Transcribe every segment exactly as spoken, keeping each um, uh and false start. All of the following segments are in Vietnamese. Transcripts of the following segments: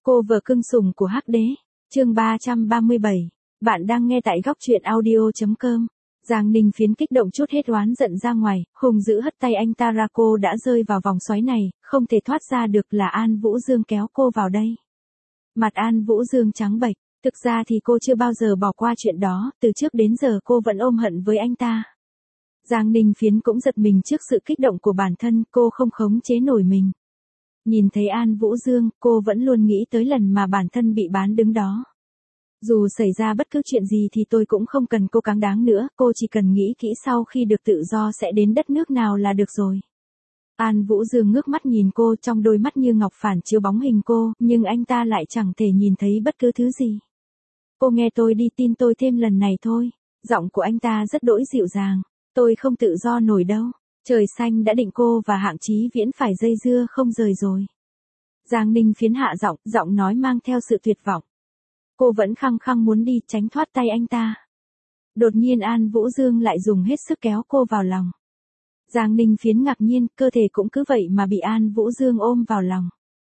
Cô vợ cưng sủng của Hắc Đế, chương ba trăm ba mươi bảy. Bạn đang nghe tại góc truyện audio.com. Giang Ninh Phiến kích động chút hết oán giận ra ngoài, hùng dữ hất tay anh ta ra. Cô đã rơi vào vòng xoáy này, không thể thoát ra được. Là An Vũ Dương kéo cô vào đây. Mặt An Vũ Dương trắng bệch, thực ra thì cô chưa bao giờ bỏ qua chuyện đó, từ trước đến giờ cô vẫn ôm hận với anh ta. Giang Ninh Phiến cũng giật mình trước sự kích động của bản thân, cô không khống chế nổi mình. Nhìn thấy An Vũ Dương, cô vẫn luôn nghĩ tới lần mà bản thân bị bán đứng đó. Dù xảy ra bất cứ chuyện gì thì tôi cũng không cần cô cáng đáng nữa, cô chỉ cần nghĩ kỹ sau khi được tự do sẽ đến đất nước nào là được rồi. An Vũ Dương ngước mắt nhìn cô, trong đôi mắt như ngọc phản chiếu bóng hình cô, nhưng anh ta lại chẳng thể nhìn thấy bất cứ thứ gì. Cô nghe tôi đi, tin tôi thêm lần này thôi. Giọng của anh ta rất đỗi dịu dàng. Tôi không tự do nổi đâu. Trời xanh đã định cô và Hạng Chí Viễn phải dây dưa không rời rồi. Giang Ninh Phiến hạ giọng, giọng nói mang theo sự tuyệt vọng. Cô vẫn khăng khăng muốn đi, tránh thoát tay anh ta. Đột nhiên An Vũ Dương lại dùng hết sức kéo cô vào lòng. Giang Ninh Phiến ngạc nhiên, cơ thể cũng cứ vậy mà bị An Vũ Dương ôm vào lòng.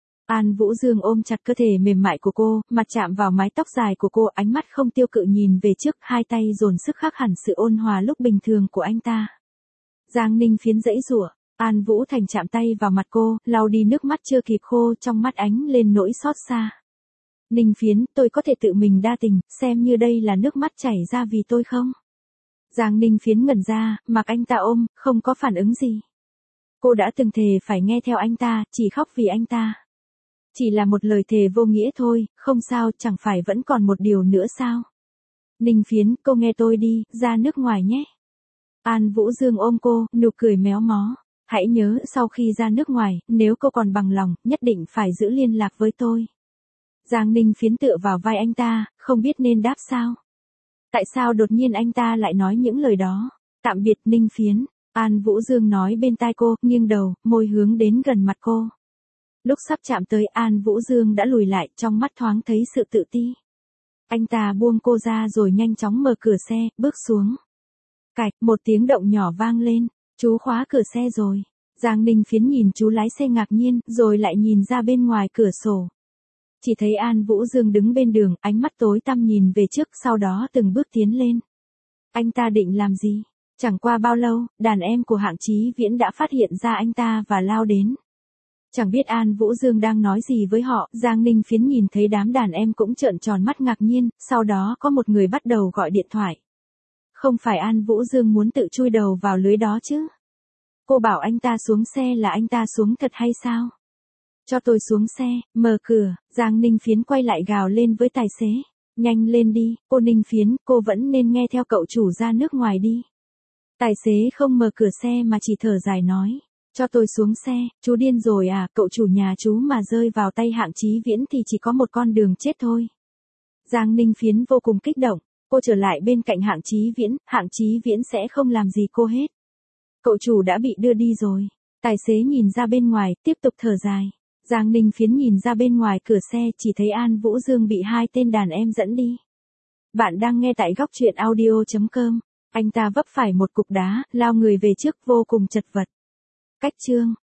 An Vũ Dương ôm chặt cơ thể mềm mại của cô, mặt chạm vào mái tóc dài của cô, ánh mắt không tiêu cự nhìn về trước, hai tay dồn sức khác hẳn sự ôn hòa lúc bình thường của anh ta. Giang Ninh Phiến giãy giụa, An Vũ Thành chạm tay vào mặt cô, lau đi nước mắt chưa kịp khô, trong mắt ánh lên nỗi xót xa. Ninh Phiến, tôi có thể tự mình đa tình, xem như đây là nước mắt chảy ra vì tôi không? Giang Ninh Phiến ngẩn ra, mặc anh ta ôm, không có phản ứng gì. Cô đã từng thề phải nghe theo anh ta, chỉ khóc vì anh ta. Chỉ là một lời thề vô nghĩa thôi, không sao, chẳng phải vẫn còn một điều nữa sao? Ninh Phiến, cô nghe tôi đi, ra nước ngoài nhé. An Vũ Dương ôm cô, nụ cười méo mó. Hãy nhớ, sau khi ra nước ngoài, nếu cô còn bằng lòng, nhất định phải giữ liên lạc với tôi. Giang Ninh Phiến tựa vào vai anh ta, không biết nên đáp sao. Tại sao đột nhiên anh ta lại nói những lời đó? Tạm biệt Ninh Phiến, An Vũ Dương nói bên tai cô, nghiêng đầu, môi hướng đến gần mặt cô. Lúc sắp chạm tới, An Vũ Dương đã lùi lại, trong mắt thoáng thấy sự tự ti. Anh ta buông cô ra rồi nhanh chóng mở cửa xe, bước xuống. Cạch, một tiếng động nhỏ vang lên, chú khóa cửa xe rồi. Giang Ninh Phiến nhìn chú lái xe ngạc nhiên, rồi lại nhìn ra bên ngoài cửa sổ. Chỉ thấy An Vũ Dương đứng bên đường, ánh mắt tối tăm nhìn về trước, sau đó từng bước tiến lên. Anh ta định làm gì? Chẳng qua bao lâu, đàn em của Hạng Chí Viễn đã phát hiện ra anh ta và lao đến. Chẳng biết An Vũ Dương đang nói gì với họ, Giang Ninh Phiến nhìn thấy đám đàn em cũng trợn tròn mắt ngạc nhiên, sau đó có một người bắt đầu gọi điện thoại. Không phải An Vũ Dương muốn tự chui đầu vào lưới đó chứ? Cô bảo anh ta xuống xe là anh ta xuống thật hay sao? Cho tôi xuống xe, mở cửa. Giang Ninh Phiến quay lại gào lên với tài xế. Nhanh lên đi, cô Ninh Phiến, cô vẫn nên nghe theo cậu chủ ra nước ngoài đi. Tài xế không mở cửa xe mà chỉ thở dài nói. Cho tôi xuống xe, chú điên rồi à, cậu chủ nhà chú mà rơi vào tay Hạng Chí Viễn thì chỉ có một con đường chết thôi. Giang Ninh Phiến vô cùng kích động, cô trở lại bên cạnh Hạng Chí Viễn, Hạng Chí Viễn sẽ không làm gì cô hết. Cậu chủ đã bị đưa đi rồi. Tài xế nhìn ra bên ngoài, tiếp tục thở dài. Giang Ninh Phiến nhìn ra bên ngoài cửa xe, chỉ thấy An Vũ Dương bị hai tên đàn em dẫn đi. Bạn đang nghe tại góc truyện audio.com. Anh ta vấp phải một cục đá, lao người về trước vô cùng chật vật. Cách chương